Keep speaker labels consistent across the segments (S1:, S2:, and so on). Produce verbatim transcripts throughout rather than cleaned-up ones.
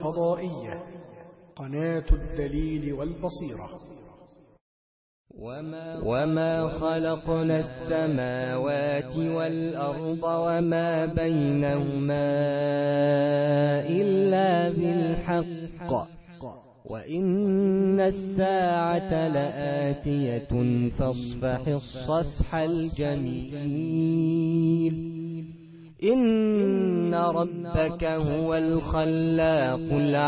S1: الفضائية قناة الدليل والبصيرة.
S2: وما خلقنا السماوات والأرض وما بينهما إلا بالحق وإن الساعة لآتية فاصفح الصفح الجميل إن ربك هو الخلاق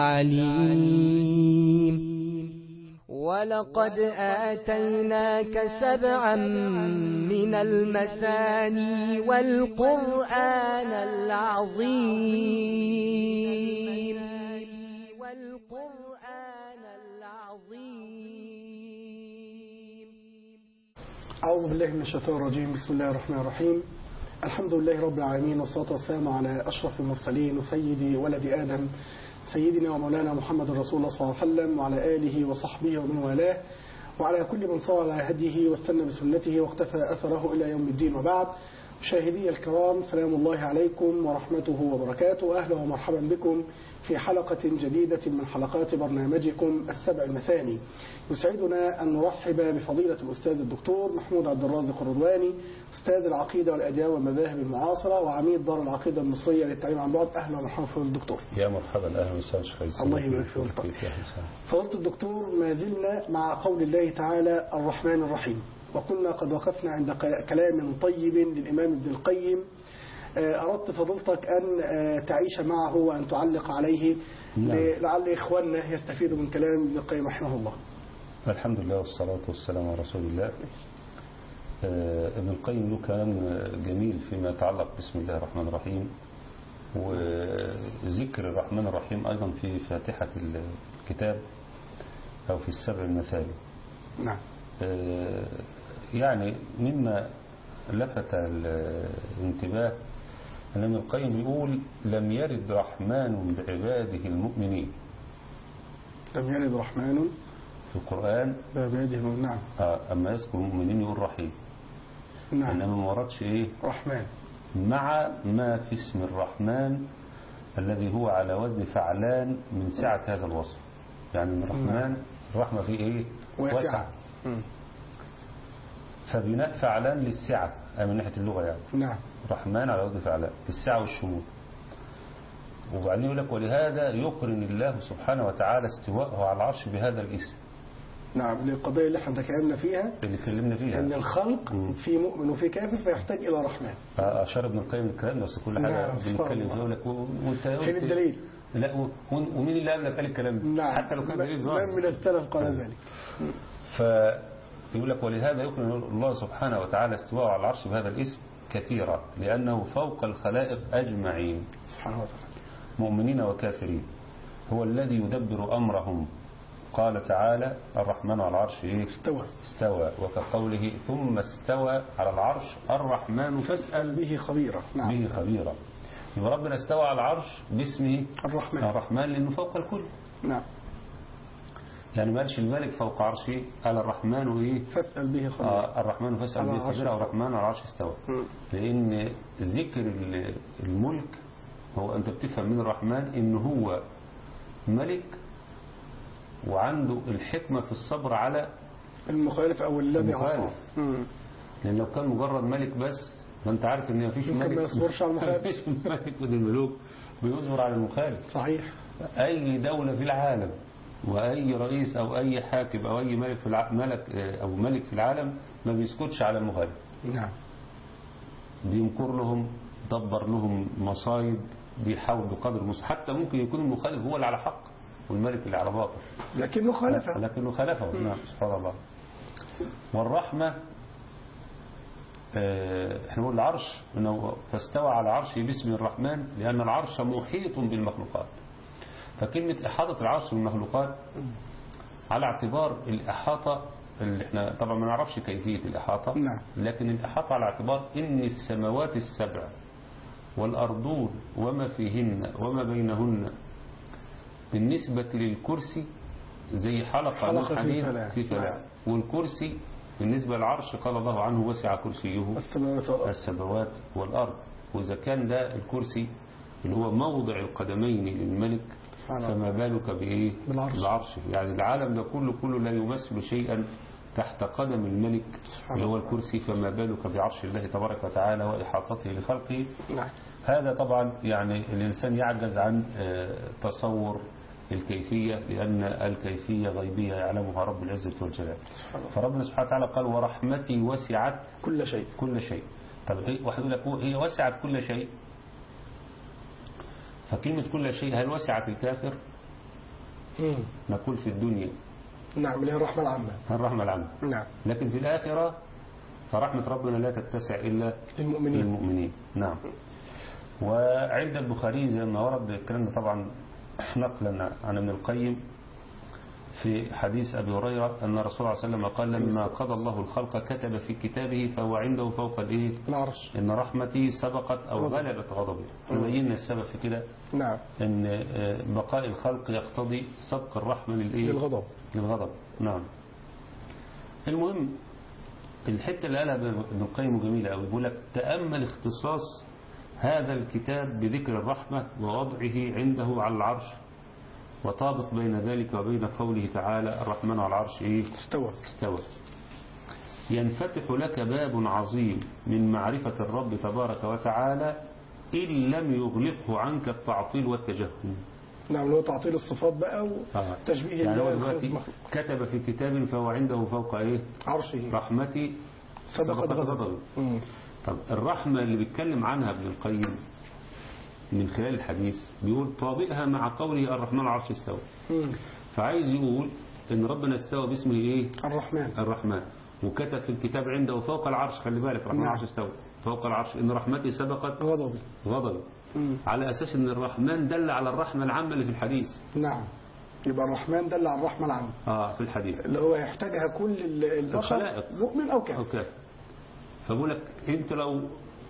S2: العليم ولقد آتيناك سبعا من المثاني والقرآن العظيم والقرآن العظيم.
S1: أعوذ بالله من الشيطان الرجيم. بسم الله الرحمن الرحيم. الحمد لله رب العالمين، والصلاة والسلام على أشرف المرسلين وسيدي ولد آدم سيدنا ومولانا محمد رسول الله صلى الله عليه وسلم وعلى آله وصحبه ومن والاه وعلى كل من صار على هديه واستنى بسنته واقتفى أثره إلى يوم الدين. وبعد، مشاهدي الكرام، سلام الله عليكم ورحمته وبركاته. أهلا ومرحبا بكم في حلقة جديدة من حلقات برنامجكم السبع المثاني. يسعدنا أن نرحب بفضيلة الأستاذ الدكتور محمود عبد الرازق الرضواني، أستاذ العقيدة والأديان والمذاهب المعاصرة وعميد دار العقيدة المصرية للتعليم عن بعد. أهلا ومرحبا فضيلة الدكتور.
S3: يا مرحبا، أهلا وسهلا شيخ.
S1: الله يبارك فيك. فضيلة الدكتور، ما زلنا مع قول الله تعالى الرحمن الرحيم، وكنا قد وقفنا عند كلام طيب للإمام ابن القيم. أردت فضلتك أن تعيش معه وأن تعلق عليه لعل إخواننا يستفيدوا من كلام ابن القيم رحمه الله.
S3: الحمد لله والصلاة والسلام على رسول الله. ابن القيم له كلام جميل فيما يتعلق بسم الله الرحمن الرحيم، وذكر الرحمن الرحيم أيضا في فاتحة الكتاب أو في السبع المثاني.
S1: نعم.
S3: يعني مما لفت الانتباه أن ابن القيم يقول لم يرد رحمن بعباده المؤمنين.
S1: لم يرد رحمن
S3: في القرآن
S1: بعباده المؤمنين. نعم.
S3: أما يذكر المؤمنين يقول رحيم.
S1: نعم.
S3: إنما ما وردش إيه
S1: رحمن،
S3: مع ما في اسم الرحمن الذي هو على وزن فعلان من سعة هذا الوصف. يعني الرحمن الرحمة فيه إيه واسعة، فبناء فعلان للسعة من ناحية اللغة يعني.
S1: نعم.
S3: رحمن على وزن فعلان للسعة والشمول. وبعدين يقول لك ولهذا يقرن الله سبحانه وتعالى استواءه على العرش بهذا الاسم.
S1: نعم، للقضية اللي احنا تكلمنا فيها
S3: اللي اتكلمنا فيها
S1: ان الخلق م. في مؤمن وفي كافر فيحتاج الى رحمن.
S3: اشار ابن القيم الكلام، بس كل حاجه بنتكلم فيها لك
S1: فين الدليل؟
S3: لا، ومين اللي قال لك قال الكلام ده؟
S1: نعم.
S3: حتى لو كان دليل ظاهر.
S1: من من السلف قال ذلك.
S3: فيقول لك ولهذا يقرن الله سبحانه وتعالى استواءه على العرش بهذا الاسم كثيرا، لانه فوق الخلائق اجمعين
S1: سبحانه وتعالى،
S3: مؤمنين وكافرين. هو الذي يدبر امرهم. قال تعالى الرحمن على العرش إيه؟
S1: استوى
S3: استوى وكقوله ثم استوى على العرش الرحمن
S1: فاسأل به خبيرا.
S3: نعم. به خبيرا. يبقى ربنا استوى على العرش باسمه
S1: الرحمن
S3: الرحمن لأنه فوق الكل.
S1: نعم.
S3: يعني ما قالش الملك فوق عرشه، قال الرحمن وإيه
S1: فاسأل به خبيرا.
S3: آه الرحمن فاسأل به خبيرا والرحمن على العرش استوى. م. لأن ذكر الملك هو أنت بتفهم من الرحمن إن هو ملك وعنده الحكمة في الصبر على
S1: المخالف أو الذي عصاه.
S3: لأن لو كان مجرد ملك بس، فأنت عارف إن مفيش ملك
S1: ما يصبرش على المخالف.
S3: مفيش ملك من الملوك بيصبر على المخالف.
S1: صحيح.
S3: أي دولة في العالم وأي رئيس أو أي حاكم أو أي ملك في الع... ملك أو ملك في العالم ما بيسكتش على المخالف.
S1: نعم.
S3: بيمكر لهم، دبر لهم مصايب، بيحاول بقدر المستطاع. حتى ممكن يكون المخالف هو اللي على حق والملك اللي على باطل،
S1: لكنه خالفه
S3: لكنه خالفه. نعم. سبحان الله. والرحمة احنا نقول العرش انه فاستوى على عرشه باسم الرحمن لأن العرش محيط بالمخلوقات. فكلمة إحاطة العرش بالمخلوقات على اعتبار الإحاطة اللي احنا طبعا ما نعرفش كيفية الإحاطة.
S1: نعم.
S3: لكن الإحاطة على اعتبار إن السماوات السبع والأرضون وما فيهن وما بينهن بالنسبة للكرسي زي حلقة من حديد في فلاة. والكرسي بالنسبة للعرش قال الله عنه وسع كرسيه السماوات والأرض. وإذا كان ده الكرسي اللي هو موضع القدمين للملك فما بالك بإيه؟
S1: بالعرش.
S3: بالعرش. يعني العالم ده كله كله لا يمثل شيئا تحت قدم الملك اللي هو الكرسي، فما بالك بعرش الله تبارك وتعالى وإحاطته لخلقه.
S1: نعم.
S3: هذا طبعا يعني الإنسان يعجز عن تصور الكيفية، لأن الكيفية غيبية يعلمها رب العزة والجلال. فربنا سبحانه وتعالى قال ورحمتي وسعت
S1: كل شيء.
S3: كل شيء. طب واحد يقول لك هي وسعت كل شيء، فكلمة كل شيء هل وسعت الكافر؟
S1: مم.
S3: نقول في الدنيا
S1: نعم، اللي هي الرحمة العامة.
S3: الرحمة العامة.
S1: نعم.
S3: لكن في الآخرة فرحمة ربنا لا تتسع إلا
S1: المؤمنين.
S3: المؤمنين. نعم. وعند البخاري زي ما ورد الكلام ده طبعا نقلا عن ابن القيم في حديث أبي هريرة أن الرسول صلى الله عليه وسلم قال لما قضى الله الخلق كتب في كتابه فهو عنده فوق الإيه؟
S1: العرش.
S3: إن رحمتي سبقت أو غلبت غضبي. نبين السبب في كده
S1: نعم.
S3: أن بقاء الخلق يقتضي سبق الرحمة للإيه؟
S1: للغضب.
S3: للغضب. نعم. المهم الحتة اللي قالها ابن القيم جميلة أوي، بيقول لك تأمل اختصاص هذا الكتاب بذكر الرحمة ووضعه عنده على العرش، وطابق بين ذلك وبين قوله تعالى الرحمن على العرش إيه؟
S1: استوى.
S3: استوى. ينفتح لك باب عظيم من معرفة الرب تبارك وتعالى إن لم يغلقه عنك التعطيل والتجهم.
S1: نعم، اللي هو تعطيل الصفات بقى وتشبيه
S3: يعني هو
S1: الله.
S3: دلوقتي كتب في كتاب فهو عنده فوق إيه؟
S1: عرشه.
S3: رحمتي
S1: سبقت غضبي.
S3: طب الرحمة اللي بيتكلم عنها ابن القيم من خلال الحديث بيقول طابقها مع قوله الرحمن على العرش استوى. فعايز يقول ان ربنا استوى باسمه ايه؟
S1: الرحمن.
S3: الرحمن. وكتب في الكتاب عنده فوق العرش، خلي بالك الرحمن على العرش استوى فوق العرش ان رحمتي سبقت
S1: غضبي.
S3: غضبي. على اساس ان الرحمن دل على الرحمة العامة اللي في الحديث.
S1: نعم، يبقى الرحمن دل على الرحمة العامة
S3: اه في الحديث
S1: اللي هو يحتاجها كل البشر مؤمن او كافر.
S3: اوكي. فبقول لك انت لو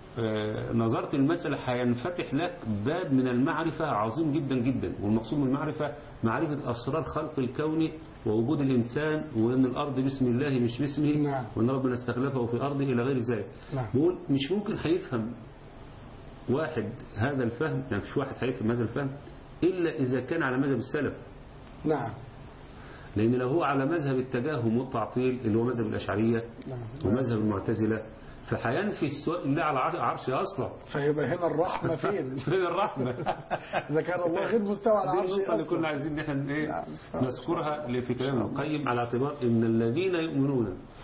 S3: نظرت المسألة هينفتح لك باب من المعرفة عظيم جدا جدا، والمقصود من المعرفة معرفة أسرار خلق الكون ووجود الإنسان، وأن الأرض باسم الله مش باسمه.
S1: نعم.
S3: وأن ربنا استخلفه في أرضه إلى غير ذلك.
S1: نعم.
S3: بقول مش ممكن هيفهم واحد هذا الفهم، يعني مش واحد هيفهم هذا الفهم إلا إذا كان على مذهب السلف.
S1: نعم.
S3: لأن لو هو على مذهب التجاهم والتعطيل اللي هو مذهب الأشعرية
S1: نعم.
S3: ومذهب المعتزلة فحينفي استواء الله على عرشه أصلا.
S1: فيبقى هنا الرحمة فين؟
S3: فين الرحمة؟
S1: إذا كان الله غير مستوى على عرشه
S3: النقطة اللي كنا عايزين نحن إيه نذكرها في كلام القيم على اعتبار إن الذين يؤمنون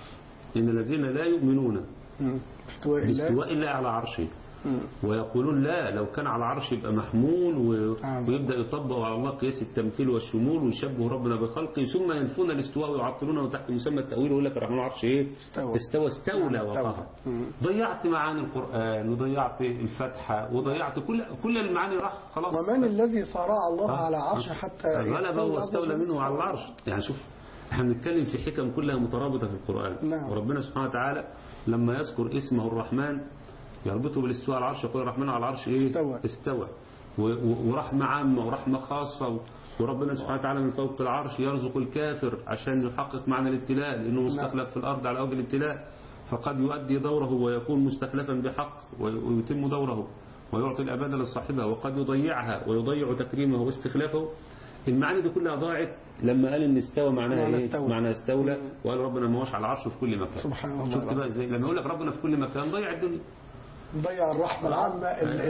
S3: إن الذين لا يؤمنون
S1: باستواء
S3: باستواء الله على عرشه ويقولون لا لو كان على عرش يبقى محمول و... ويبدأ يطبق على الله قياس التمثيل والشمول ويشبه ربنا بخلقه، ثم ينفون الاستواء ويعطلونه تحت مسمى التأويل ويقول لك الرحمن عرش ايه؟
S1: استوى
S3: استوى استولى وقهر. ضيعت معاني القرآن وضيعت الفتحة وضيعت كل كل المعاني راح خلاص.
S1: ومن الذي صارع الله
S3: آه.
S1: على عرش حتى
S3: غلب واستولى منه على العرش. يعني شوف احنا بنتكلم في حكم كلها مترابطة في القرآن.
S1: نعم.
S3: وربنا سبحانه وتعالى لما يذكر اسمه الرحمن يربطه بالاستواء على العرش، يقول الرحمن على العرش ايه؟
S1: استوى,
S3: استوى. ورحمة عامة ورحمة خاصة، وربنا سبحانه وتعالى من فوق العرش يرزق الكافر عشان يحقق معنى الابتلاء لأنه مستخلف في الأرض على وجه الابتلاء، فقد يؤدي دوره ويكون مستخلفا بحق ويتم دوره ويعطي الأبد لصاحبها، وقد يضيعها ويضيع تكريمه واستخلافه. المعاني دي كلها ضاعت لما قال ان استوى معناها ايه؟ استوى. معناها استولى، وقال ربنا ما هوش على العرش في كل مكان.
S1: سبحان الله.
S3: شفت بقى ازاي لما يقول لك ربنا في كل مكان ضيع الدنيا،
S1: ضيع الرحمة العامة.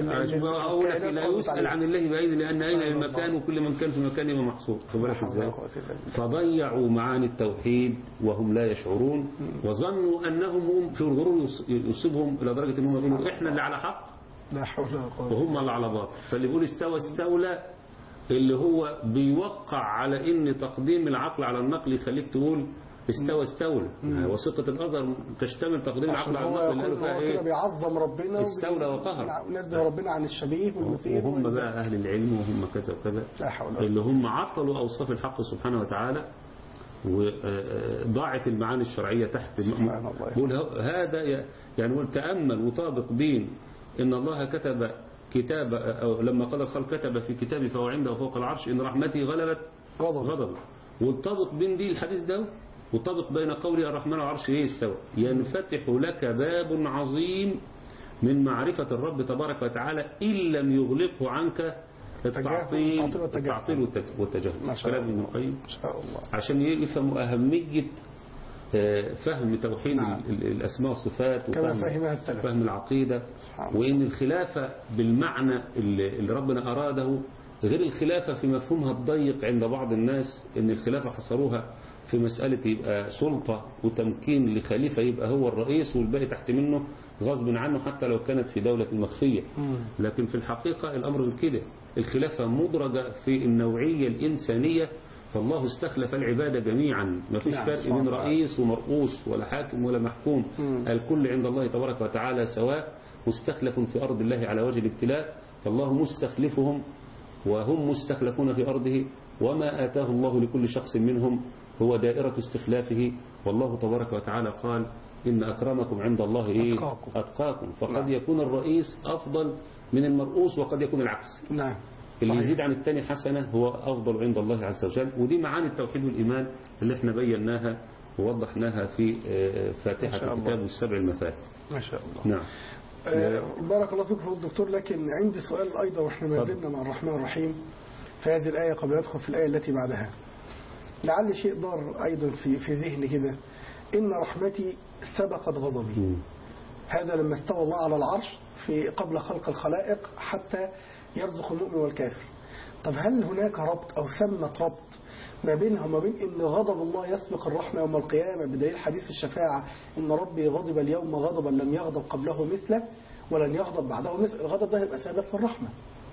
S3: أقول لك لا يسأل عن الله بعيد لأن أين المكان وكل من كان في مكان يبقى محصور. فبالك ازاي؟ فضيعوا معاني التوحيد وهم لا يشعرون، وظنوا أنهم هم شو الغرور يصيبهم إلى درجة أنهم يقولوا إحنا اللي على حق
S1: لا حول ولا قوة
S3: وهم اللي على باطل. فاللي بيقول استوى استولى اللي هو بيوقع على ان تقديم العقل على النقل يخليك تقول استوى استولى. وثيقة الأزهر تشتمل تقديم العقل على النقل اللي قالوا فيها ايه؟
S1: بيعظم ربنا
S3: استولى وقهر
S1: ونزه ربنا عن الشبيه والمثير،
S3: وهم بقى أهل العلم وهم كذا وكذا اللي هم عطلوا أوصاف الحق سبحانه وتعالى وضاعت المعاني الشرعية تحت. بقول هذا يعني قول تأمل وطابق بين إن الله كتب كتاب أو لما قال الخلق كتب في كتابه فهو عنده فوق العرش إن رحمتي غلبت غضب غضب، والطابق بين دي الحديث ده والطابق بين قولي الرحمن على العرش ايه؟ استوى. ينفتح لك باب عظيم من معرفة الرب تبارك وتعالى إن لم يغلقه عنك التعطيل
S1: التعطيل والتجاهل.
S3: التعطيل والتج- والتجاهل.
S1: ما شاء
S3: كلام
S1: الله.
S3: ابن القيم
S1: ما شاء الله.
S3: عشان يفهموا أهمية آه، فهم توحيد
S1: نعم.
S3: ال- ال- الأسماء والصفات
S1: كما
S3: وفهم
S1: فهمها السلف.
S3: فهم العقيدة،
S1: سبحان الله.
S3: وإن الخلافة بالمعنى اللي اللي ربنا أراده غير الخلافة في مفهومها الضيق عند بعض الناس، إن الخلافة حصروها في مسألة يبقى سلطة وتمكين لخليفة يبقى هو الرئيس والباقي تحت منه غصب عنه حتى لو كانت في دولة مخفية.
S1: مم.
S3: لكن في الحقيقة الأمر من كده، الخلافة مدرجة في النوعية الإنسانية، فالله استخلف العبادة جميعا، ما فيش
S1: نعم،
S3: فرق
S1: سبحان
S3: بين
S1: الله.
S3: رئيس ومرؤوس ولا حاكم ولا محكوم.
S1: مم.
S3: الكل عند الله تبارك وتعالى سواء، مستخلف في أرض الله على وجه الابتلاء، فالله مستخلفهم وهم مستخلفون في أرضه، وما آتاه الله لكل شخص منهم هو دائرة استخلافه. والله تبارك وتعالى قال إن أكرمكم عند الله إيه؟
S1: أتقاكم.
S3: أتقاكم. فقد
S1: نعم.
S3: يكون الرئيس أفضل من المرؤوس وقد يكون العكس.
S1: نعم.
S3: اللي
S1: صحيح.
S3: يزيد عن التاني حسنة هو أفضل عند الله عز وجل. ودي معاني التوحيد والإيمان اللي احنا بيناها ووضحناها في آه،
S1: ما
S3: فاتحة
S1: شاء الله.
S3: الكتاب والسبع المثاني.
S1: ما شاء الله.
S3: نعم.
S1: آه، بارك الله فيك فضل الدكتور، لكن عندي سؤال أيضا وإحنا ما
S3: اتفضل.
S1: زلنا مع الرحمن الرحيم في هذه الآية قبل أن ندخل في الآية التي بعدها. لعل شيء ضار أيضا في في ذهني كده، إن رحمتي سبقت غضبي.
S3: مم.
S1: هذا لما استوى الله على العرش في قبل خلق الخلائق حتى يرزق المؤمن والكافر. طب هل هناك ربط أو ثمة ربط ما بينها وما بين إن غضب الله يسبق الرحمة يوم القيامة بدليل حديث الشفاعة إن ربي غضب اليوم غضبا لم يغضب قبله مثله ولن يغضب بعده مثله، الغضب ده يبقى سابق للرحمة.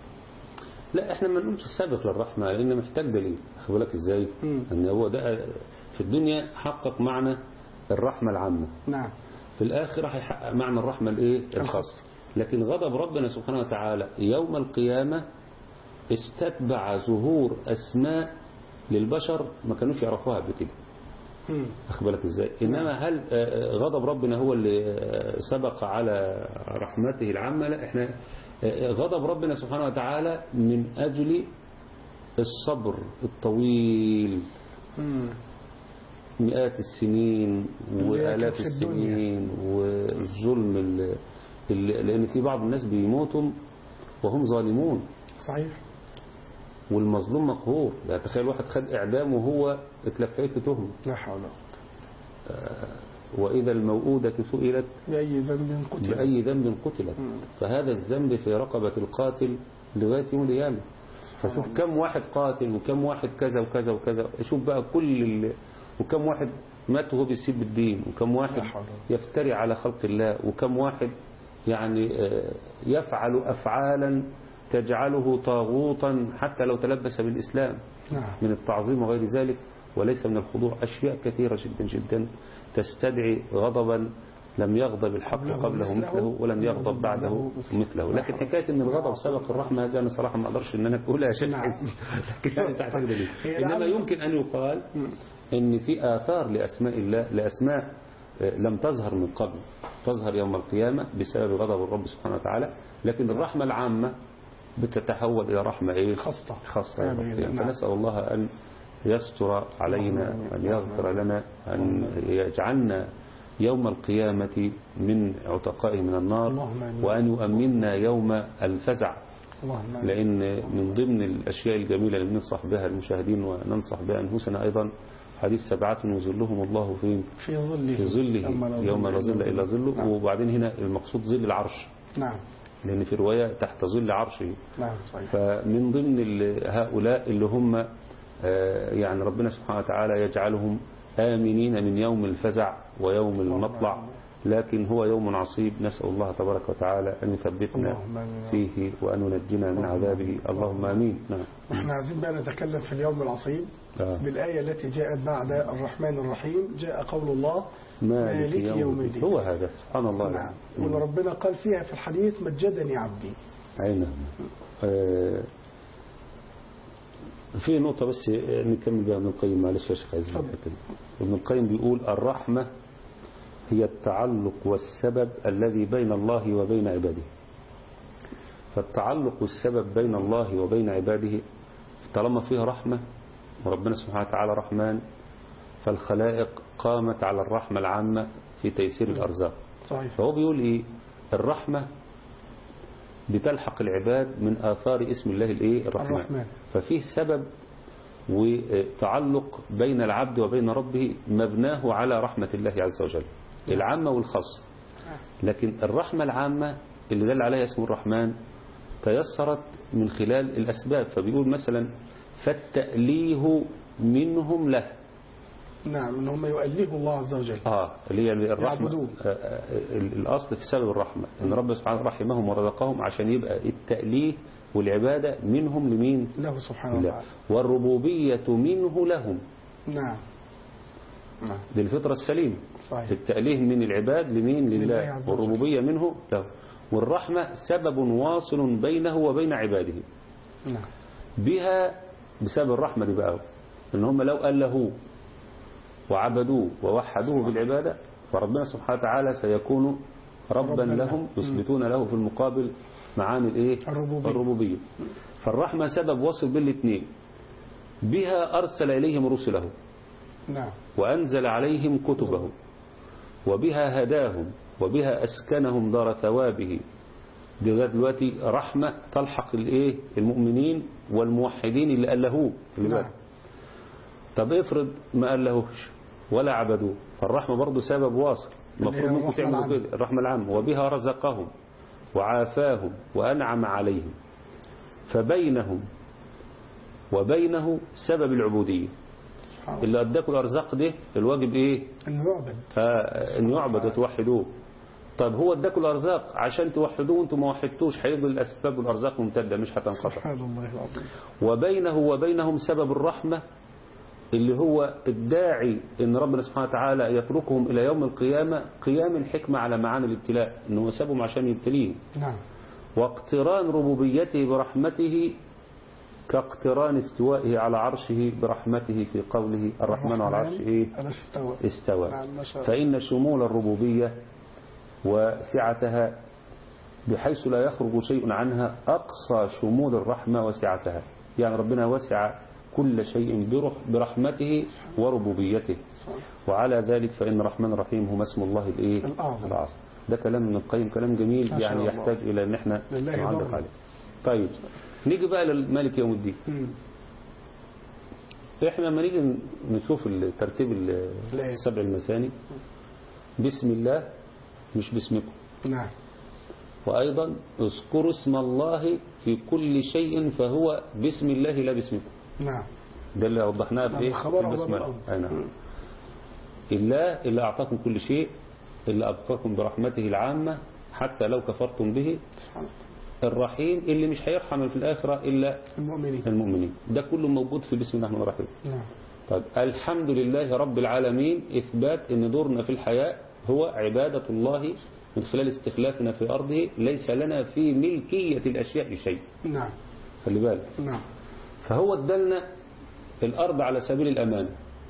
S3: لا احنا ما نقولش السابق للرحمة لأن محتاج دليل. خد بالك ازاي؟
S1: مم.
S3: ان هو ده في الدنيا حقق معنى الرحمة العامة،
S1: نعم.
S3: في الآخرة هيحقق معنى الرحمة الايه؟
S1: الخاصة.
S3: الخاصة. لكن غضب ربنا سبحانه وتعالى يوم القيامة استتبع ظهور أسماء للبشر ما كانوش يعرفوها قبل كده.
S1: مم.
S3: واخد بالك ازاي؟ انما هل آه، غضب ربنا هو اللي آه، سبق على رحمته العامة؟ لا، احنا آه، غضب ربنا سبحانه وتعالى من اجل الصبر الطويل،
S1: مم.
S3: مئات السنين والاف
S1: في الدنيا.
S3: السنين والظلم اللي اللي- لان في بعض الناس بيموتوا وهم ظالمون،
S1: صحيح.
S3: والمظلوم مقهور. يعني تخيل واحد خد اعدام وهو اتلفيت له تهمه.
S1: لا حول.
S3: وإذا الموءودة سئلت
S1: بأي ذنب قتل.
S3: بأي ذنب قتلت.
S1: مم.
S3: فهذا الذنب في رقبة القاتل لغاية يوم القيامة. فشوف كم واحد قاتل وكم واحد كذا وكذا وكذا، شوف بقى كل ال... وكم واحد مات وهو بيسيب الدين، وكم واحد
S1: لا حول.
S3: يفتري على خلق الله، وكم واحد يعني آه، يفعل أفعالا تجعله طاغوتا حتى لو تلبس بالإسلام
S1: نعم.
S3: من التعظيم وغير ذلك، وليس من الخضوع. أشياء كثيرة جدا جدا تستدعي غضبا لم يغضب الحق قبله مثله ولم يغضب بعده مثله. لكن حكاية ان الغضب سبق الرحمة هذا انا صراحة ما اقدرش ان انا اقولها يا شيخ
S1: نعم.
S3: حسن، لكن لا تحتاج دليل.
S1: هي
S3: انما
S1: لعل-
S3: يمكن ان يقال ان في آثار لأسماء الله، لأسماء آه، لم تظهر من قبل تظهر يوم القيامة بسبب غضب الرب سبحانه وتعالى. لكن الرحمة العامة بتتحول إلى رحمة إيه؟
S1: خاصة.
S3: خاصة يوم
S1: آمين.
S3: القيامة.
S1: نعم.
S3: فنسأل الله أن يستر علينا وأن يغفر لنا، أن يجعلنا يوم القيامة من عتقائه من النار،
S1: اللهم آمين.
S3: وأن يؤمننا يوم الفزع.
S1: اللهم آمين.
S3: لأن من ضمن الأشياء الجميلة اللي بننصح بها المشاهدين وننصح بها أنفسنا أيضا حديث سبعة يظلهم الله فين؟
S1: في ظله
S3: في ظله يوم لا ظل إلا ظله.
S1: نعم.
S3: وبعدين هنا المقصود ظل العرش،
S1: نعم.
S3: لأن في رواية تحت ظل عرشه.
S1: نعم. صحيح.
S3: فمن ضمن ال- هؤلاء اللي هم آه، يعني ربنا سبحانه وتعالى يجعلهم آمنين من يوم الفزع ويوم المطلع، لكن هو يوم عصيب. نسأل الله تبارك وتعالى أن يثبتنا
S1: اللهم آمين.
S3: فيه وأن ينجنا من عذابه. اللهم آمين. نعم.
S1: احنا عايزين بقى نتكلم في اليوم العصيب
S3: آه.
S1: بالآية التي جاءت بعد الرحمن الرحيم. جاء قول الله
S3: مالك يوم الدين. هو هذا سبحان الله.
S1: نعم. وان ربنا قال فيها في الحديث مجدني عبدي.
S3: أي نعم. آه، في نقطة بس نكمل بها ابن القيم، معلش يا شيخ عزيز. ابن القيم بيقول الرحمة هي التعلق والسبب الذي بين الله وبين عباده. فالتعلق والسبب بين الله وبين عباده طالما فيها رحمة، وربنا سبحانه وتعالى رحمن، فالخلائق قامت على الرحمة العامة في تيسير الأرزاق.
S1: صحيح.
S3: فهو بيقول إيه؟ الرحمة بتلحق العباد من آثار اسم الله الإيه الرحمن.
S1: الرحمن.
S3: ففيه سبب وتعلق بين العبد وبين ربه مبناه على رحمة الله عز وجل العامة والخاصة. لكن الرحمة العامة اللي دل عليها اسم الرحمن تيسرت من خلال الأسباب. فبيقول مثلا فالتأليه منهم له.
S1: نعم ان هم يؤلهوا الله عز وجل.
S3: اه اللي هي الرحمة
S1: يعبدوه.
S3: آه الأصل في سبب الرحمة ان رب سبحانه رحمهم ورزقهم عشان يبقى التأليه والعبادة منهم لمين؟
S1: له سبحانه وتعالى.
S3: والربوبية منه لهم.
S1: نعم نعم
S3: دي الفطرة السليمة.
S1: صحيح.
S3: التأليه من العباد لمين؟
S1: لله
S3: لله.
S1: عز وجل.
S3: والربوبية منه له. والرحمة سبب واصل بينه وبين عباده.
S1: نعم
S3: بها بسبب الرحمة دي بقى ان هم لو ألهوه وعبدوه ووحدوه بالعبادة فربنا سبحانه وتعالى سيكون ربا لهم يثبتون له في المقابل معاني الايه
S1: الربوبية.
S3: الربوبية. فالرحمة سبب وصل بين الاثنين. بها أرسل إليهم رسله
S1: نعم
S3: وأنزل عليهم كتبه وبها هداهم وبها أسكنهم دار ثوابه. دي دلوقتي رحمة تلحق الايه المؤمنين والموحدين اللي ألهوه.
S1: نعم.
S3: طب افرض ما ألهوش ولا عبدوه فالرحمة برضو سبب واصل المفروض منكم تعملوا كده الرحمة العامة. وبها رزقهم وعافاهم وأنعم عليهم. فبينهم وبينه سبب العبودية. اللي أداكوا الأرزاق ده الواجب إيه؟
S1: أن يعبد.
S3: آه أن يعبد وتوحدوه. طب هو أداكوا الأرزاق عشان توحدوه وانتم ما وحدتوش هيفضل الأسباب والأرزاق ممتدة مش هتنقطع.
S1: سبحان الله العظيم.
S3: وبينه وبينهم سبب الرحمة اللي هو الداعي ان ربنا سبحانه وتعالى يتركهم الى يوم القيامة قيام الحكمة على معاني الابتلاء انه سابهم عشان يبتليهم.
S1: نعم.
S3: واقتران ربوبيته برحمته كاقتران استوائه على عرشه برحمته في قوله الرحمن على عرشه ايه
S1: استوى,
S3: استوى.
S1: نعم.
S3: فإن شمول الربوبية وسعتها بحيث لا يخرج شيء عنها أقصى شمول الرحمة وسعتها. يعني ربنا وسع كل شيء برحمته وربوبيته. وعلى ذلك فإن الرحمن الرحيم هو اسم الله الايه الأعظم. ده كلام من القيم كلام جميل يعني يحتاج إلى أن احنا نعلق عليه. طيب نيجي بقى للمالك يوم الدين. احنا لما نيجي نشوف الترتيب السبع المثاني بسم الله مش باسمكم.
S1: نعم.
S3: وأيضا اذكروا اسم الله في كل شيء فهو باسم الله لا باسمكم.
S1: نعم.
S3: ده اللي وضحناه في ايه في البسمله. نعم. الله اللي أعطاكم كل شيء اللي أبقاكم برحمته العامة حتى لو كفرتم به. الرحيم اللي مش هيرحم في الآخرة إلا
S1: المؤمنين.
S3: المؤمنين. ده كله موجود في بسم الله الرحمن الرحيم.
S1: نعم.
S3: طيب الحمد لله رب العالمين إثبات إن دورنا في الحياة هو عبادة الله من خلال استخلافنا في أرضه ليس لنا في ملكية الأشياء شيء.
S1: نعم.
S3: خلي بالك.
S1: نعم.
S3: فهو ادلنا الأرض على سبيل الأمان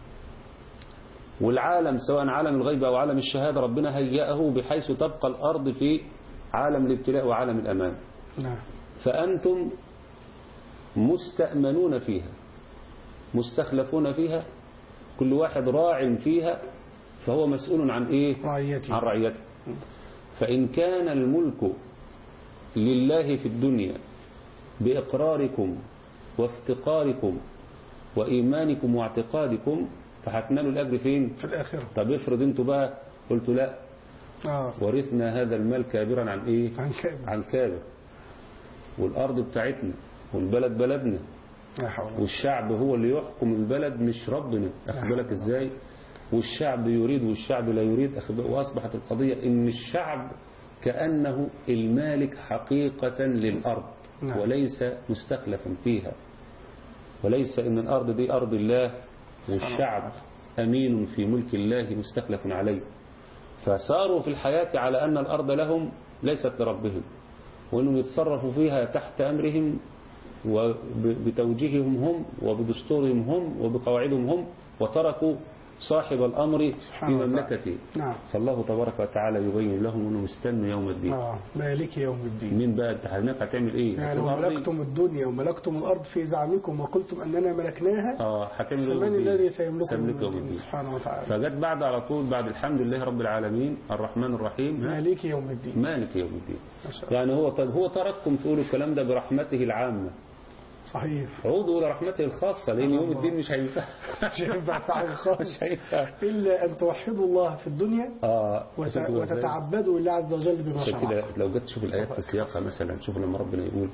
S3: والعالم سواء عالم الغيب أو عالم الشهادة ربنا هيأه بحيث تبقى الأرض في عالم الابتلاء وعالم الأمان.
S1: نعم.
S3: فأنتم مستأمنون فيها مستخلفون فيها كل واحد راع فيها فهو مسؤول عن إيه؟
S1: رعيته.
S3: عن رعيته. فإن كان الملك لله في الدنيا بإقراركم وافتقاركم وإيمانكم واعتقادكم فهتنالوا الأجر فين؟
S1: في الآخرة.
S3: طب افرض انتوا بقى قلتوا لا
S1: آه.
S3: ورثنا هذا المال كابرا عن إيه؟
S1: عن كابر.
S3: عن كابر والأرض بتاعتنا والبلد بلدنا والشعب هو اللي يحكم البلد مش ربنا. أخذ بالك إزاي؟ والشعب يريد والشعب لا يريد. وأصبحت القضية إن الشعب كأنه المالك حقيقة للأرض. نعم. وليس مستخلفا فيها وليس إن الأرض دي أرض الله والشعب أمين في ملك الله مستخلف عليه. فصاروا في الحياة على أن الأرض لهم ليست لربهم وأنهم يتصرفوا فيها تحت أمرهم وبتوجيههم هم وبدستورهم هم وبقواعدهم هم وتركوا صاحب الأمر في
S1: سبحانه وتعالى.
S3: مملكته.
S1: نعم.
S3: فالله تبارك وتعالى يبين لهم أنه مستنى يوم الدين.
S1: آه مالك يوم الدين.
S3: مين بقى أنت هناك هتعمل إيه؟
S1: يعني لو
S3: هتبقى
S1: ملكتم الدنيا وملكتم الأرض في زعمكم وقلتم أننا ملكناها
S3: اه هتعمل يوم
S1: فمن
S3: الدين.
S1: الذي سيملك
S3: سيملك
S1: يوم
S3: يوم
S1: الدين
S3: الدين.
S1: سبحانه وتعالى.
S3: فجت بعد على طول بعد الحمد لله رب العالمين الرحمن الرحيم
S1: مالك يوم الدين.
S3: مالك يوم الدين.
S1: ما شاء الله.
S3: يعني هو طب هو ترككم تقولوا الكلام ده برحمته العامة،
S1: صحيح.
S3: عودوا إلى رحمته الخاصة، لأن يوم الدين مش هينفع.
S1: مش هينفع فعلا خالص.
S3: مش هينفع
S1: إلا أن توحدوا الله في الدنيا
S3: اه
S1: وت... وتتعبدوا لله عز وجل بما
S3: عشان
S1: شرع.
S3: كده لو جيت تشوف الآيات في سياقها مثلا، شوف لما ربنا يقول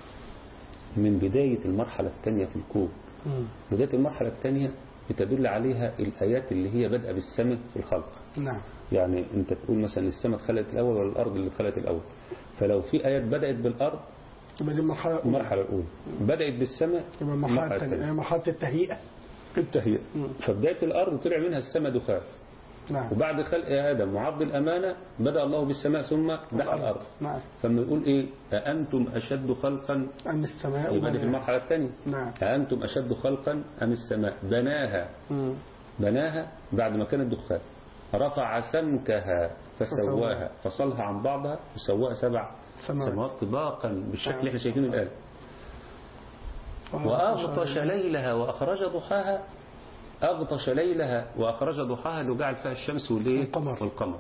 S3: من بداية المرحلة الثانية في الكون.
S1: مم.
S3: بداية المرحلة الثانية بتدل عليها الآيات اللي هي بدأ بالسماء في الخلق.
S1: نعم.
S3: يعني انت تقول مثلا السماء خلقت الأول ولا الأرض اللي خلقت الأول، فلو في آيات بدأت بالأرض
S1: يبقى دي المرحلة الأولى.
S3: المرحلة الأولى، بدأت بالسماء
S1: يبقى المرحلة الثانية مرحلة التهيئة.
S3: التهيئة. فبداية الأرض طلع منها السماء دخان.
S1: نعم.
S3: وبعد خلق آدم وعرض الأمانة بدأ الله بالسماء ثم دحى الأرض.
S1: نعم.
S3: فلما يقول إيه أأنتم أشد خلقا
S1: أم السماء
S3: يبقى دي في
S1: بناها.
S3: المرحلة الثانية.
S1: نعم.
S3: أأنتم أشد خلقا أم السماء بناها.
S1: مم.
S3: بناها بعد ما كانت دخان، رفع سمكها فسواها فصلها عن بعضها وسواها سبع
S1: سماوات.
S3: سماوات طباقا بالشكل اللي احنا شايفينه الآن.
S1: آه.
S3: وأغطش ليلها وأخرج ضحاها. أغطش ليلها وأخرج ضحاها اللي جعل فيها الشمس والإيه؟
S1: والقمر.
S3: والقمر.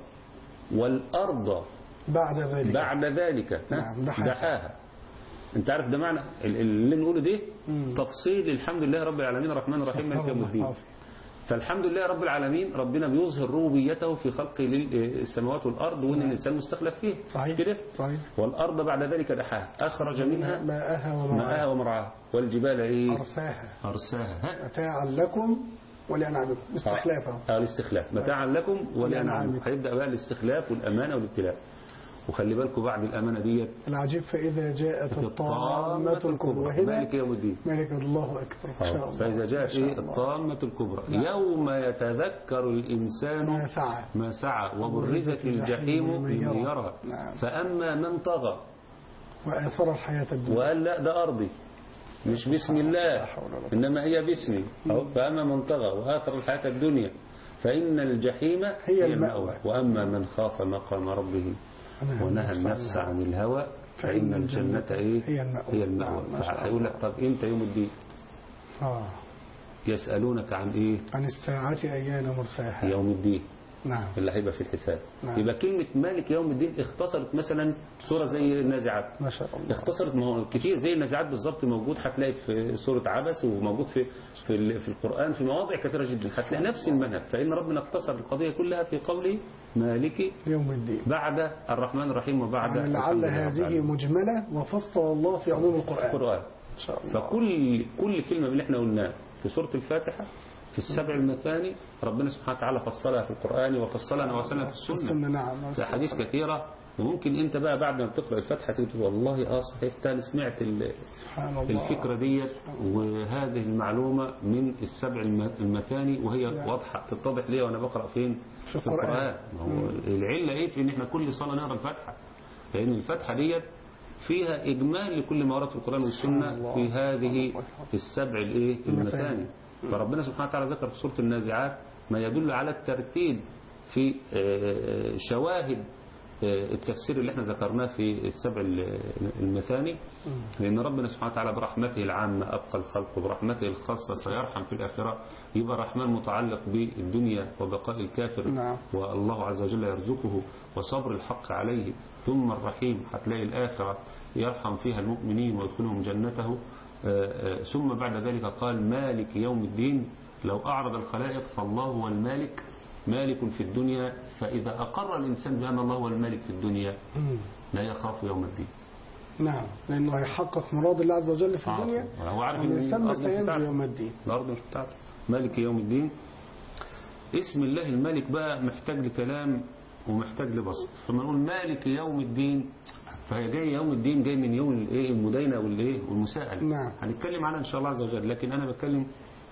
S3: والأرض
S1: بعد ذلك.
S3: بعد ذلك
S1: نعم. دحاها.
S3: دحاها. انت عارف ده معنى اللي نقوله ده
S1: مم.
S3: تفصيل الحمد لله رب العالمين الرحمن الرحيم مالك يوم الدين. فالحمد لله رب العالمين ربنا بيظهر ربوبيته في خلق السماوات والأرض وإن الإنسان مستخلف فيه.
S1: صحيح
S3: كده؟
S1: صحيح.
S3: والأرض بعد ذلك دحاها أخرج منها
S1: ماءها
S3: ماءها
S1: ومرعاها
S3: ومرعاها والجبال إيه؟
S1: أرساها
S3: أرساها. ها؟
S1: متاعا لكم ولأنعامكم. استخلافها.
S3: آه الاستخلاف متاعا لكم ولأنعامكم.
S1: ولأنعامكم.
S3: هيبدأ بقى الاستخلاف والأمانة والابتلاء. وخلي بالكم بعد الأمانة ديت
S1: العجيب فإذا جاءت الطامة الكبرى وهنا
S3: مالك يوم الدين.
S1: مالك الله أكبر إن شاء الله.
S3: فإذا جاءت إيه الطامة الكبرى يوم يتذكر الإنسان
S1: ما سعى
S3: ما سعى وبرزت الجحيم لمن يرى.
S1: نعم.
S3: فأما من طغى
S1: وآثر الحياة الدنيا
S3: وقال لا ده أرضي مش بسم الله إنما هي باسمي. فأما من طغى وآثر الحياة الدنيا فإن الجحيم هي المأوى. وأما من خاف مقام ربه ونهى النفس عن الهوى فإن الجنة إيه
S1: هي المأوى.
S3: هي المأوى. فهيقول لك طب إمتى يوم الدين؟
S1: آه.
S3: يسألونك عن إيه؟
S1: عن الساعة أيان مرساها.
S3: يوم الدين.
S1: نعم.
S3: اللي هيبقى في الحساب.
S1: نعم.
S3: يبقى كلمة مالك يوم الدين اختصرت مثلا سورة زي النازعات.
S1: ما شاء الله.
S3: اختصرت ما هو كتير زي النازعات بالظبط موجود، هتلاقي في سورة عبس وموجود في في في القرآن في مواضع كثيرة جدا هتلاقي نفس المنهج. فإن ربنا اختصر القضية كلها في قوله مالك
S1: يوم الدين
S3: بعد الرحمن الرحيم وبعد
S1: يعني لعل هذه مجملة وفصل الله في عموم القرآن.
S3: القرآن.
S1: إن شاء الله.
S3: فكل كل كلمة من اللي احنا قلناها في سورة الفاتحة في السبع المثاني ربنا سبحانه وتعالى فصلها في القرآن وفصلنا ووصلنا في السنة.
S1: السنة نعم.
S3: في حديث كثيرة. وممكن انت بقى بعد ما بتقرأ الفاتحة تقول والله اه صحيح انا سمعت
S1: سبحان الله.
S3: الفكرة ديت وهذه المعلومة من السبع المثاني وهي واضحة تتضح ليه وانا بقرأ فين
S1: في القرآن.
S3: هو العلة ايه في ان احنا كل صلاة نقرأ الفاتحة، لان الفاتحة ديت فيها إجمال لكل ما ورد في القرآن والسنة في هذه في السبع الايه المثاني. فربنا سبحانه وتعالى ذكر في سورة النازعات ما يدل على الترتيب في شواهد التفسير اللي احنا ذكرناه في السبع المثاني. لأن ربنا سبحانه وتعالى برحمته العامة أبقى الخلق وبرحمته الخاصة سيرحم في الآخرة. يبقى الرحمن متعلق بالدنيا وبقاء الكافر.
S1: نعم.
S3: والله عز وجل يرزقه وصبر الحق عليه. ثم الرحيم هتلاقي الآخرة يرحم فيها المؤمنين ويدخلهم جنته. ثم بعد ذلك قال مالك يوم الدين. لو أعرض الخلائق فالله هو المالك مالك في الدنيا. فإذا أقر الإنسان بأن الله هو المالك في الدنيا لا يخاف يوم الدين.
S1: نعم لأنه يحقق مراد الله عز وجل في الدنيا.
S3: هو عارف
S1: أن الإنسان سينجو يوم الدين.
S3: الأرض مش بتاعته. مالك يوم الدين. اسم الله الملك بقى محتاج لكلام ومحتاج لبسط. فما نقول مالك يوم الدين فهي جاي يوم الدين جاي من يوم الايه المدينة والايه والمساءلة.
S1: نعم.
S3: هنتكلم عنها ان شاء الله عز وجل. لكن انا بتكلم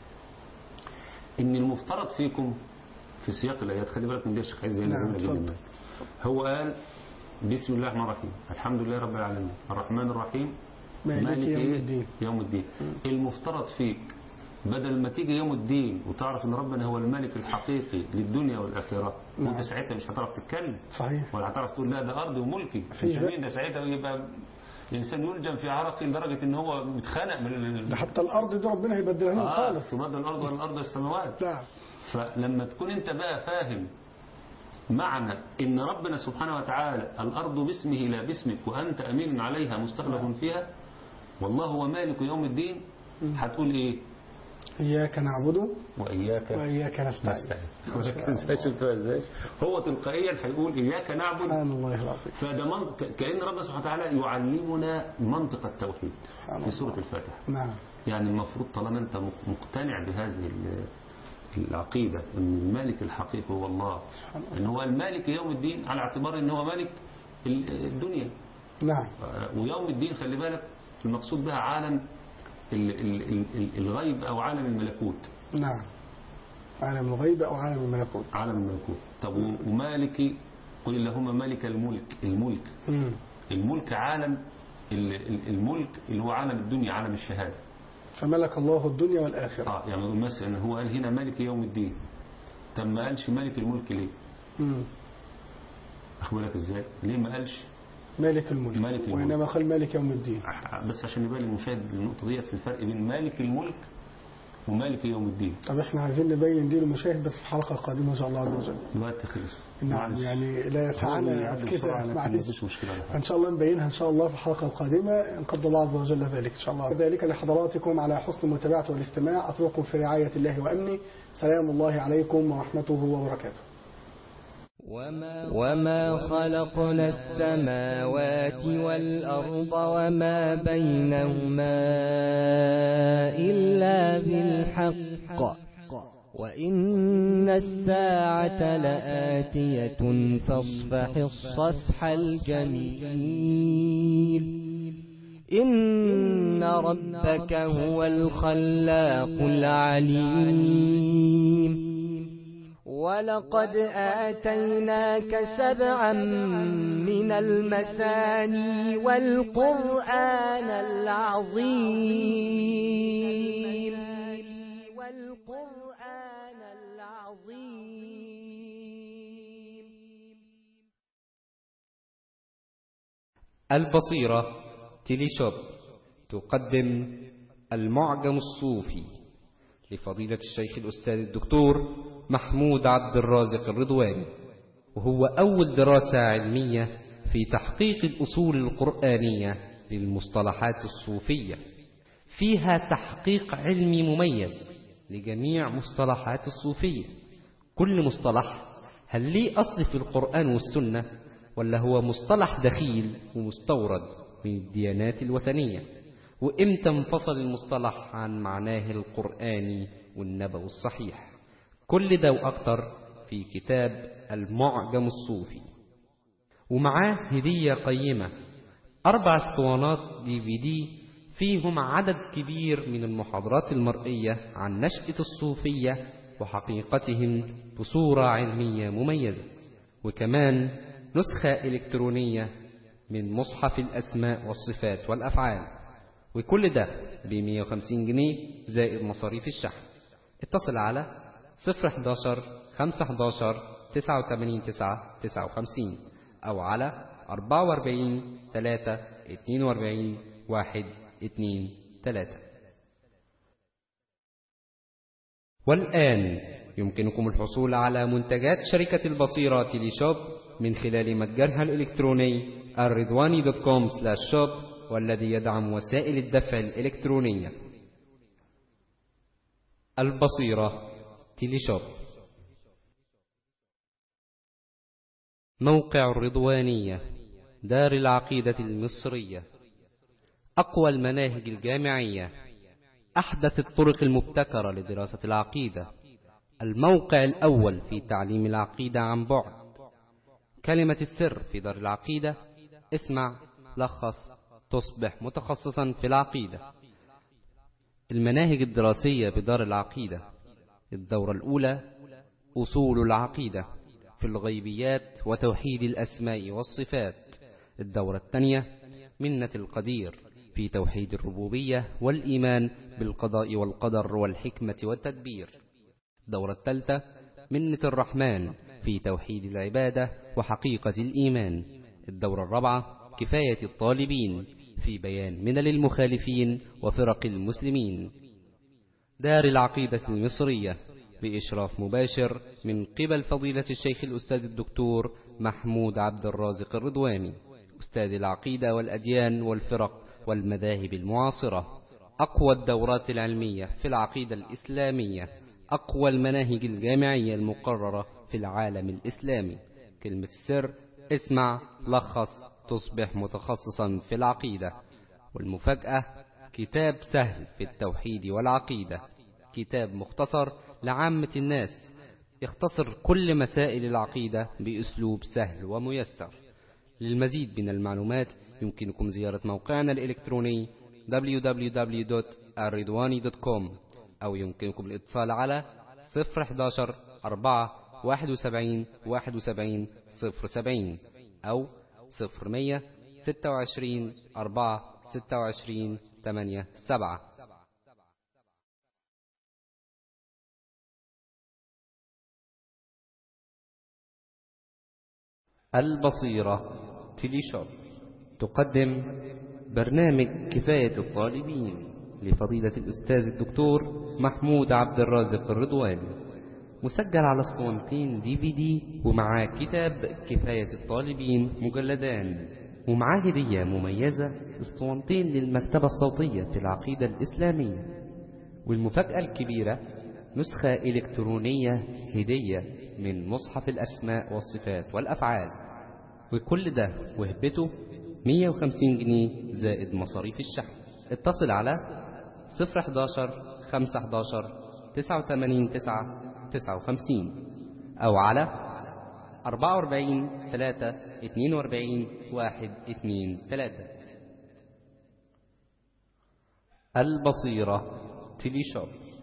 S3: ان المفترض فيكم في سياق الايات خلي بالك من ده الشيخ عايز
S1: نعم.
S3: جدا. هو قال بسم الله الرحمن الرحيم الحمد لله رب العالمين الرحمن الرحيم
S1: مالك يوم الدين.
S3: يوم الدين. المفترض فيك بدل ما تيجي يوم الدين وتعرف ان ربنا هو الملك الحقيقي للدنيا والآخرة،
S1: نعم.
S3: وانت ساعتها مش هتعرف تتكلم
S1: صحيح.
S3: ولا هتعرف تقول لا ده أرضي وملكي،
S1: فيش
S3: مش
S1: بقى.
S3: مين ده، ساعتها يبقى الإنسان يلجم في عرقه لدرجة ان هو متخانق من
S1: ده حتى الأرض دي ربنا هيبدلها لهم
S3: آه
S1: خالص.
S3: تبدل الأرض والأرض السماوات.
S1: نعم.
S3: فلما تكون انت بقى فاهم معنى ان ربنا سبحانه وتعالى الأرض باسمه لا باسمك وأنت أمين عليها مستخلف فيها والله هو مالك يوم الدين، هتقول ايه؟
S1: إياك نعبد
S3: وإياك
S1: وإياك نستعين.
S3: ازاي هو تلقائيا هيقول إياك نعبد.
S1: سبحان الله العظيم.
S3: فده منطق كأن ربنا سبحانه وتعالى يعلمنا منطق التوحيد في سورة الفاتحة.
S1: نعم.
S3: يعني المفروض طالما أنت مقتنع بهذه العقيدة أن المالك الحقيقي هو الله، أن هو المالك يوم الدين على اعتبار أن هو مالك الدنيا.
S1: نعم.
S3: ويوم الدين خلي بالك المقصود بها عالم الغيب أو عالم الملكوت.
S1: نعم. عالم الغيب أو عالم الملكوت.
S3: عالم الملكوت. طب ومالك قل اللهم مالك الملك الملك
S1: مم.
S3: الملك عالم الملك اللي هو عالم الدنيا عالم الشهادة.
S1: فملك الله الدنيا والآخرة.
S3: آه يعني مثلا إن هو قال هنا مالك يوم الدين، طب ما قالش مالك الملك ليه؟
S1: امم
S3: أخبرك إزاي؟ ليه ما قالش
S1: مالك الملك؟
S3: مالك الملك
S1: وإنما قال مالك يوم الدين.
S3: بس عشان يبان المشاهد النقطة ديت في الفرق بين مالك الملك ومالك يوم الدين.
S1: طب احنا عايزين نبين دي للمشاهد بس في الحلقة القادمة إن شاء الله عز وجل.
S3: الوقت خلص.
S1: نعم يعني لا يسعنا كده، معلش
S3: مشكلة.
S1: إن شاء الله نبينها إن شاء الله في الحلقة القادمة إن قدر الله عز وجل ذلك إن شاء الله. ذلك لحضراتكم على حسن المتابعة والاستماع، أترككم في رعاية الله وأمنه. سلام الله عليكم ورحمته وبركاته.
S2: وما خلقنا السماوات والأرض وما بينهما إلا بالحق وإن الساعة لآتية فاصفح الصفح الجميل إن ربك هو الخلاق العليم ولقد آتيناك سبعا من المثاني والقرآن العظيم والقرآن العظيم.
S4: البصيرة تيليشوب تقدم المعجم الصوفي لفضيلة الشيخ الأستاذ الدكتور محمود عبد الرازق الرضواني، وهو أول دراسة علمية في تحقيق الأصول القرآنية للمصطلحات الصوفية، فيها تحقيق علمي مميز لجميع مصطلحات الصوفية. كل مصطلح هل ليه أصل في القرآن والسنة ولا هو مصطلح دخيل ومستورد من الديانات الوثنية، وإمتى انفصل المصطلح عن معناه القرآني والنبوي الصحيح. كل ده وأكتر في كتاب المعجم الصوفي، ومعاه هدية قيمة أربع اسطوانات دي في دي فيهم عدد كبير من المحاضرات المرئية عن نشأة الصوفية وحقيقتهم بصورة علمية مميزة، وكمان نسخة إلكترونية من مصحف الأسماء والصفات والأفعال، وكل ده بمية وخمسين جنيه زائد مصاريف الشحن. اتصل على صفر حداشر خمسة حداشر تسعة وثمانين تسعة تسعة وخمسين أو على أربعة وأربعين ثلاثة اثنين وأربعين واحد اثنين ثلاثة. والآن يمكنكم الحصول على منتجات شركة البصيرة تيليشوب من خلال متجرها الإلكتروني الرضواني دوت كوم سلاش شوب، والذي يدعم وسائل الدفع الإلكترونية. البصيرة تيليشوب. موقع الرضوانية دار العقيدة المصرية، أقوى المناهج الجامعية، أحدث الطرق المبتكرة لدراسة العقيدة، الموقع الأول في تعليم العقيدة عن بعد. كلمة السر في دار العقيدة، اسمع لخص تصبح متخصصا في العقيدة. المناهج الدراسية بدار العقيدة: الدورة الأولى أصول العقيدة في الغيبيات وتوحيد الأسماء والصفات. الدورة الثانية منة القدير في توحيد الربوبية والإيمان بالقضاء والقدر والحكمة والتدبير. الدورة الثالثة منة الرحمن في توحيد العبادة وحقيقة الإيمان. الدورة الرابعة كفاية الطالبين في بيان منل المخالفين وفرق المسلمين. دار العقيدة المصرية بإشراف مباشر من قبل فضيلة الشيخ الأستاذ الدكتور محمود عبد الرازق الرضواني، أستاذ العقيدة والأديان والفرق والمذاهب المعاصرة. أقوى الدورات العلمية في العقيدة الإسلامية، أقوى المناهج الجامعية المقررة في العالم الإسلامي. كلمة السر: اسمع، لخص، تصبح متخصصا في العقيدة. والمفاجأة: كتاب سهل في التوحيد والعقيدة، كتاب مختصر لعامة الناس، يختصر كل مسائل العقيدة بأسلوب سهل وميسر. للمزيد من المعلومات يمكنكم زيارة موقعنا الإلكتروني دبليو دبليو دبليو دوت الرضواني دوت كوم، أو يمكنكم الاتصال على صفر حداشر أربعة واحد وسبعين واحد وسبعين صفر سبعين أو صفر مية ستة وعشرين أربعة ستة وعشرين ثمانية سبعة. البصيرة تيليشوب تقدم برنامج كفاية الطالبين لفضيلة الأستاذ الدكتور محمود عبد الرازق الرضواني، مسجل على اسطوانتين دي في دي، ومعاه كتاب كفاية الطالبين مجلدان، ومعاه هدية مميزة اسطوانتين للمكتبة الصوتية في العقيدة الإسلامية. والمفاجأة الكبيرة نسخة إلكترونية هدية من مصحف الأسماء والصفات والأفعال. وكل ده وهبته مية وخمسين جنيه زائد مصاريف الشحن. اتصل على صفر حداشر خمسة حداشر تسعة وثمانين تسعة تسعة وخمسين أو على أربعة وأربعين ثلاثة اثنين وأربعين واحد اثنين ثلاثة. البصيرة تيليشوب.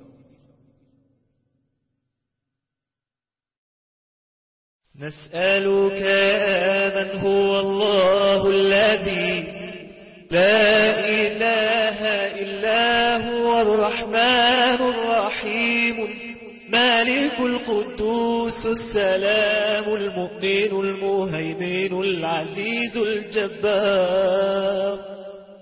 S5: نسألك من هو الله الذي لا إله إلا هو الرحمن الرحيم مالك القدوس السلام المؤمن المهيمن العزيز الجبار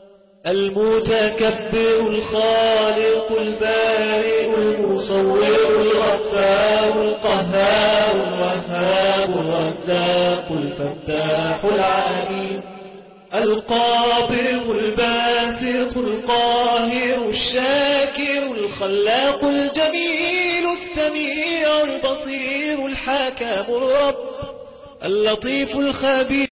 S5: المتكبر الخالق البارئ المصور الغفار القهار الوهاب الرزاق الفتاح العليم القابض الباسط القاهر الشاكر الخلاق الجميل السميع البصير الحكم الرب اللطيف الخبير.